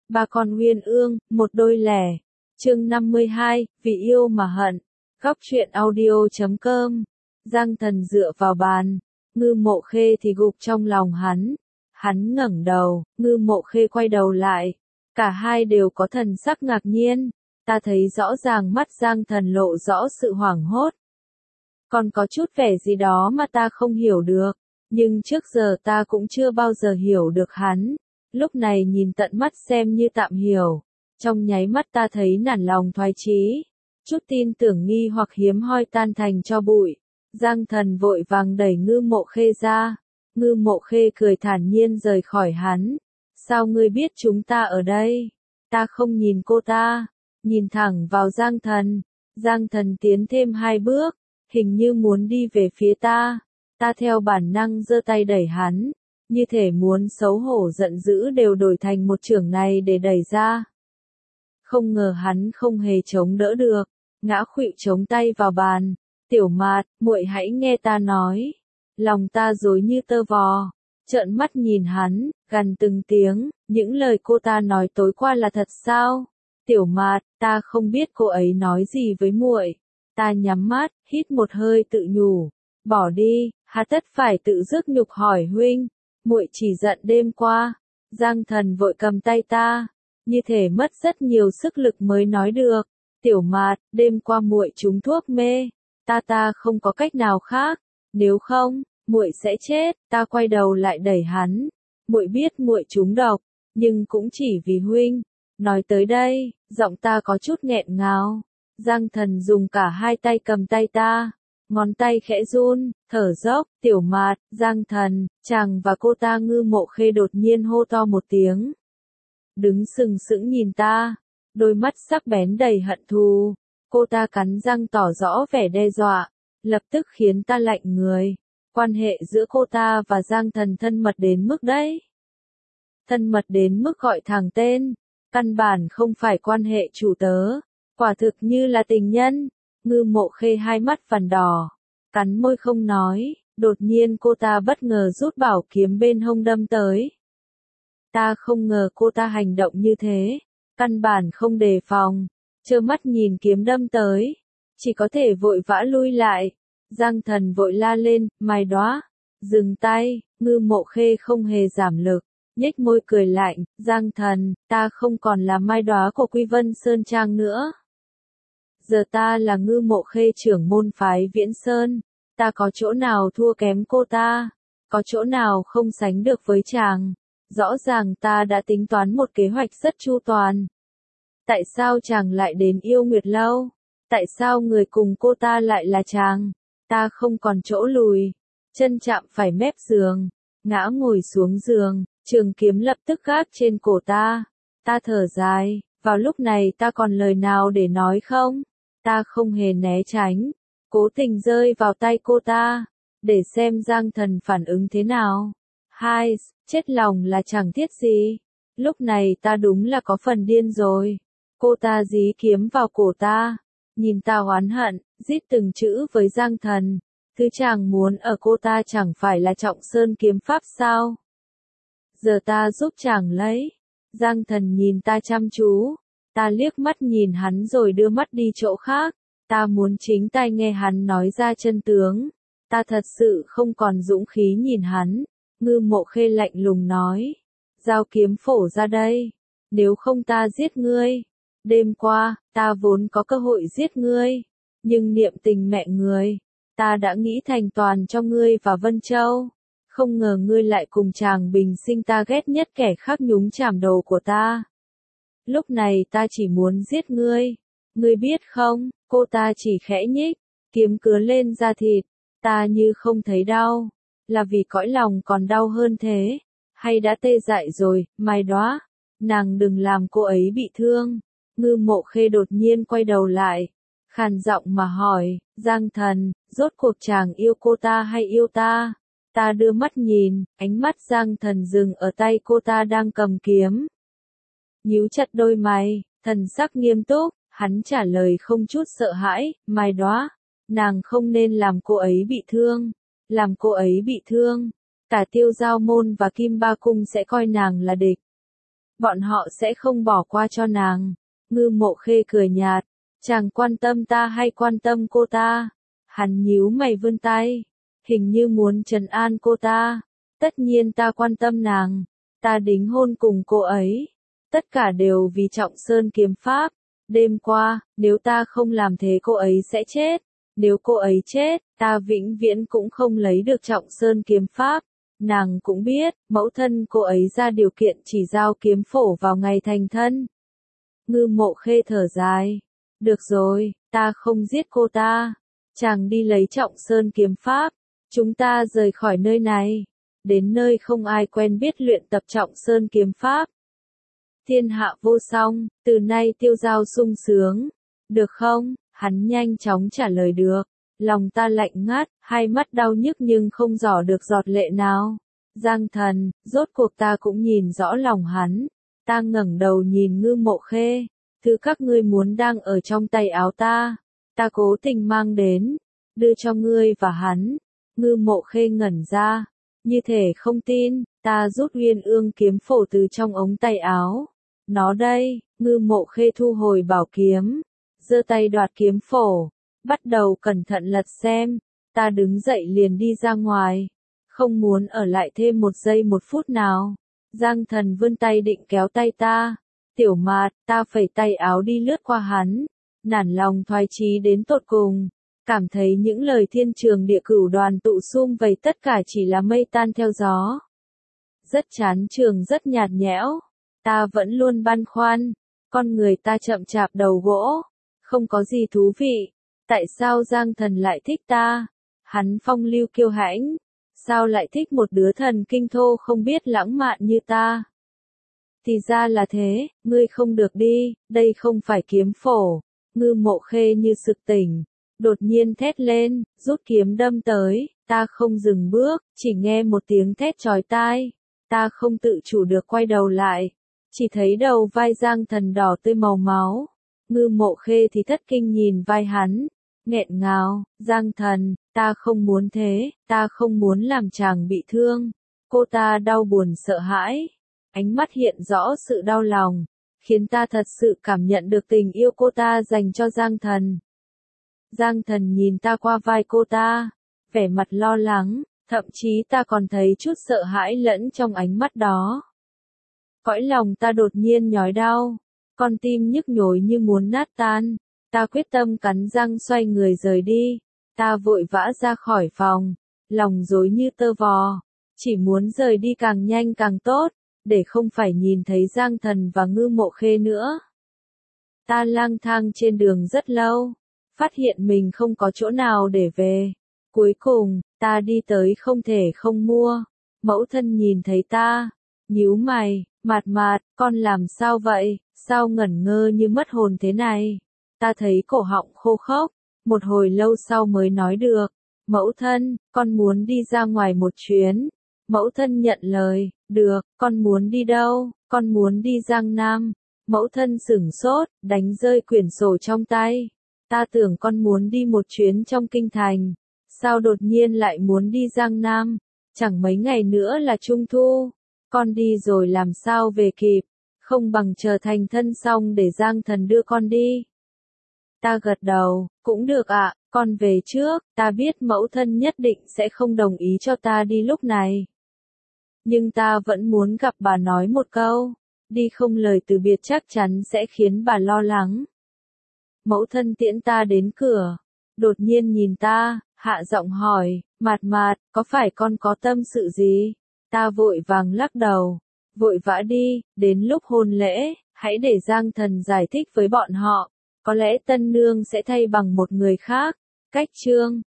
Ba con uyên ương, một đôi lẻ. Chương 52, vì yêu mà hận. Góc truyện audio.com. Giang Thần dựa vào bàn, Ngư Mộ Khê thì gục trong lòng hắn. Hắn ngẩng đầu, Ngư Mộ Khê quay đầu lại. Cả hai đều có thần sắc ngạc nhiên. Ta thấy rõ ràng mắt Giang Thần lộ rõ sự hoảng hốt. Còn có chút vẻ gì đó mà ta không hiểu được. Nhưng trước giờ ta cũng chưa bao giờ hiểu được hắn. Lúc này nhìn tận mắt xem như tạm hiểu. Trong nháy mắt ta thấy nản lòng thoái chí. Chút tin tưởng nghi hoặc hiếm hoi tan thành cho bụi. Giang Thần vội vàng đẩy Ngư Mộ Khê ra. Ngư Mộ Khê cười thản nhiên rời khỏi hắn. Sao ngươi biết chúng ta ở đây? Ta không nhìn cô ta. Nhìn thẳng vào Giang Thần. Giang Thần tiến thêm 2 bước. Hình như muốn đi về phía ta. Ta theo bản năng giơ tay đẩy hắn. Như thể muốn xấu hổ giận dữ đều đổi thành một chưởng này để đẩy ra. Không ngờ hắn không hề chống đỡ được. Ngã khuỵu chống tay vào bàn. Tiểu Mạt, muội hãy nghe ta nói. Lòng ta rối như tơ vò. Trợn mắt nhìn hắn, gằn từng tiếng. Những lời cô ta nói tối qua là thật sao? Tiểu Mạt, ta không biết cô ấy nói gì với muội. Ta nhắm mắt, hít một hơi tự nhủ. Bỏ đi, hà tất phải tự rước nhục hỏi huynh. Muội chỉ giận đêm qua. Giang Thần vội cầm tay ta. Như thể mất rất nhiều sức lực mới nói được. Tiểu Mạt, đêm qua muội trúng thuốc mê. Ta không có cách nào khác. Nếu không, muội sẽ chết. Ta quay đầu lại đẩy hắn. Muội biết muội trúng độc, nhưng cũng chỉ vì huynh. Nói tới đây, giọng ta có chút nghẹn ngào. Giang Thần dùng cả hai tay cầm tay ta. Ngón tay khẽ run, thở dốc. Tiểu Mạt, Giang Thần, chàng và cô ta. Ngư Mộ Khê đột nhiên hô to một tiếng. Đứng sừng sững nhìn ta. Đôi mắt sắc bén đầy hận thù. Cô ta cắn răng tỏ rõ vẻ đe dọa. Lập tức khiến ta lạnh người. Quan hệ giữa cô ta và Giang Thần thân mật đến mức đấy. Thân mật đến mức gọi thẳng tên. Căn bản không phải quan hệ chủ tớ. Quả thực như là tình nhân. Ngư Mộ Khê hai mắt vằn đỏ. Cắn môi không nói. Đột nhiên cô ta bất ngờ rút bảo kiếm bên hông đâm tới. Ta không ngờ cô ta hành động như thế. Căn bản không đề phòng. Trơ mắt nhìn kiếm đâm tới. Chỉ có thể vội vã lui lại. Giang Thần vội la lên, Mai Đóa. Dừng tay. Ngư Mộ Khê không hề giảm lực. Nhếch môi cười lạnh, Giang Thần, ta không còn là Mai Đóa của Quy Vân Sơn Trang nữa. Giờ ta là Ngư Mộ Khê trưởng môn phái Viễn Sơn. Ta có chỗ nào thua kém cô ta? Có chỗ nào không sánh được với chàng? Rõ ràng ta đã tính toán một kế hoạch rất chu toàn. Tại sao chàng lại đến Yêu Nguyệt Lâu? Tại sao người cùng cô ta lại là chàng? Ta không còn chỗ lùi. Chân chạm phải mép giường. Ngã ngồi xuống giường. Trường kiếm lập tức gác trên cổ ta. Ta thở dài. Vào lúc này ta còn lời nào để nói không? Ta không hề né tránh. Cố tình rơi vào tay cô ta. Để xem Giang Thần phản ứng thế nào. Hai, chết lòng là chẳng thiết gì. Lúc này ta đúng là có phần điên rồi. Cô ta dí kiếm vào cổ ta. Nhìn ta oán hận, rít từng chữ với Giang Thần. Thứ chàng muốn ở cô ta chẳng phải là Trọng Sơn kiếm pháp sao? Giờ ta giúp chàng lấy. Giang Thần nhìn ta chăm chú. Ta liếc mắt nhìn hắn rồi đưa mắt đi chỗ khác. Ta muốn chính tai nghe hắn nói ra chân tướng. Ta thật sự không còn dũng khí nhìn hắn. Ngư Mộ Khê lạnh lùng nói. Giao kiếm phổ ra đây. Nếu không ta giết ngươi. Đêm qua, ta vốn có cơ hội giết ngươi. Nhưng niệm tình mẹ người. Ta đã nghĩ thành toàn cho ngươi và Vân Châu. Không ngờ ngươi lại cùng chàng bình sinh ta ghét nhất kẻ khác nhúng chàm đầu của ta. Lúc này ta chỉ muốn giết ngươi. Ngươi biết không, cô ta chỉ khẽ nhích. Kiếm cứa lên da thịt. Ta như không thấy đau. Là vì cõi lòng còn đau hơn thế. Hay đã tê dại rồi, Mai Đóa. Nàng đừng làm cô ấy bị thương. Ngư Mộ Khê đột nhiên quay đầu lại. Khàn giọng mà hỏi, Giang Thần, rốt cuộc chàng yêu cô ta hay yêu ta? Ta đưa mắt nhìn, ánh mắt Giang Thần dừng ở tay cô ta đang cầm kiếm. Nhíu chặt đôi mày, thần sắc nghiêm túc, hắn trả lời không chút sợ hãi, Mai Đóa, nàng không nên làm cô ấy bị thương. Làm cô ấy bị thương, cả Tiêu Giao Môn và Kim Ba Cung sẽ coi nàng là địch. bọn họ sẽ không bỏ qua cho nàng. Ngư Mộ Khê cười nhạt, chàng quan tâm ta hay quan tâm cô ta? Hắn nhíu mày vươn tay, hình như muốn trấn an cô ta. Tất nhiên ta quan tâm nàng, ta đính hôn cùng cô ấy. Tất cả đều vì Trọng Sơn kiếm pháp. Đêm qua, nếu ta không làm thế cô ấy sẽ chết. Nếu cô ấy chết, ta vĩnh viễn cũng không lấy được Trọng Sơn kiếm pháp. Nàng cũng biết, mẫu thân cô ấy ra điều kiện chỉ giao kiếm phổ vào ngày thành thân. Ngư Mộ Khê thở dài. Được rồi, ta không giết cô ta. Chàng đi lấy Trọng Sơn kiếm pháp. Chúng ta rời khỏi nơi này. Đến nơi không ai quen biết luyện tập Trọng Sơn kiếm pháp. Thiên hạ vô song, từ nay tiêu giao sung sướng. Được không? Hắn nhanh chóng trả lời được. Lòng ta lạnh ngắt, hai mắt đau nhức nhưng không dò được giọt lệ nào. Giang Thần, rốt cuộc ta cũng nhìn rõ lòng hắn. Ta ngẩng đầu nhìn Ngư Mộ Khê. Thứ các ngươi muốn đang ở trong tay áo ta. Ta cố tình mang đến, đưa cho ngươi và hắn. Ngư Mộ Khê ngẩn ra, như thể không tin. Ta rút Uyên Ương kiếm phổ từ trong ống tay áo. Nó đây. Ngư Mộ Khê thu hồi bảo kiếm, giơ tay đoạt kiếm phổ, bắt đầu cẩn thận lật xem. Ta đứng dậy liền đi ra ngoài, không muốn ở lại thêm một giây một phút nào. Giang Thần vươn tay định kéo tay ta. Tiểu Mạt, ta phẩy tay áo đi lướt qua hắn, nản lòng thoái chí đến tột cùng, cảm thấy những lời thiên trường địa cửu đoàn tụ sum vầy tất cả chỉ là mây tan theo gió. Rất chán trường, rất nhạt nhẽo. Ta vẫn luôn băn khoăn, con người ta chậm chạp đầu gỗ, không có gì thú vị. Tại sao Giang Thần lại thích ta? Hắn phong lưu kiêu hãnh, sao lại thích một đứa thần kinh thô không biết lãng mạn như ta? Thì ra là thế, ngươi không được đi, đây không phải kiếm phổ. Ngư Mộ Khê như sực tỉnh, đột nhiên thét lên, rút kiếm đâm tới. Ta không dừng bước, chỉ nghe một tiếng thét chói tai. Ta không tự chủ được quay đầu lại, chỉ thấy đầu vai Giang Thần đỏ tươi màu máu. Ngư Mộ Khê thì thất kinh nhìn vai hắn, nghẹn ngào, Giang Thần, ta không muốn thế, ta không muốn làm chàng bị thương. Cô ta đau buồn sợ hãi, ánh mắt hiện rõ sự đau lòng, khiến ta thật sự cảm nhận được tình yêu cô ta dành cho Giang Thần. Giang Thần nhìn ta qua vai cô ta, vẻ mặt lo lắng, thậm chí ta còn thấy chút sợ hãi lẫn trong ánh mắt đó. Cõi lòng ta đột nhiên nhói đau, con tim nhức nhối như muốn nát tan. Ta quyết tâm cắn răng xoay người rời đi. Ta vội vã ra khỏi phòng, lòng rối như tơ vò, chỉ muốn rời đi càng nhanh càng tốt, để không phải nhìn thấy Giang Thần và Ngư Mộ Khê nữa. Ta lang thang trên đường rất lâu, phát hiện mình không có chỗ nào để về. Cuối cùng, ta đi tới không thể không mua. Mẫu thân nhìn thấy ta, nhíu mày, Mạt Mạt, con làm sao vậy, sao ngẩn ngơ như mất hồn thế này? Ta thấy cổ họng khô khốc, một hồi lâu sau mới nói được. Mẫu thân, con muốn đi ra ngoài một chuyến. Mẫu thân nhận lời, được, con muốn đi đâu? Con muốn đi Giang Nam. Mẫu thân sửng sốt, đánh rơi quyển sổ trong tay. Ta tưởng con muốn đi một chuyến trong kinh thành. Sao đột nhiên lại muốn đi Giang Nam? Chẳng mấy ngày nữa là Trung Thu. Con đi rồi làm sao về kịp? Không bằng chờ thành thân xong để Giang Thần đưa con đi. Ta gật đầu, cũng được ạ, con về trước. Ta biết mẫu thân nhất định sẽ không đồng ý cho ta đi lúc này. Nhưng ta vẫn muốn gặp bà nói một câu. Đi không lời từ biệt chắc chắn sẽ khiến bà lo lắng. Mẫu thân tiễn ta đến cửa, đột nhiên nhìn ta, hạ giọng hỏi, Mạt Mạt, có phải con có tâm sự gì? Ta vội vàng lắc đầu, vội vã đi, đến lúc hôn lễ, hãy để Giang Thần giải thích với bọn họ, có lẽ tân nương sẽ thay bằng một người khác. Cách chương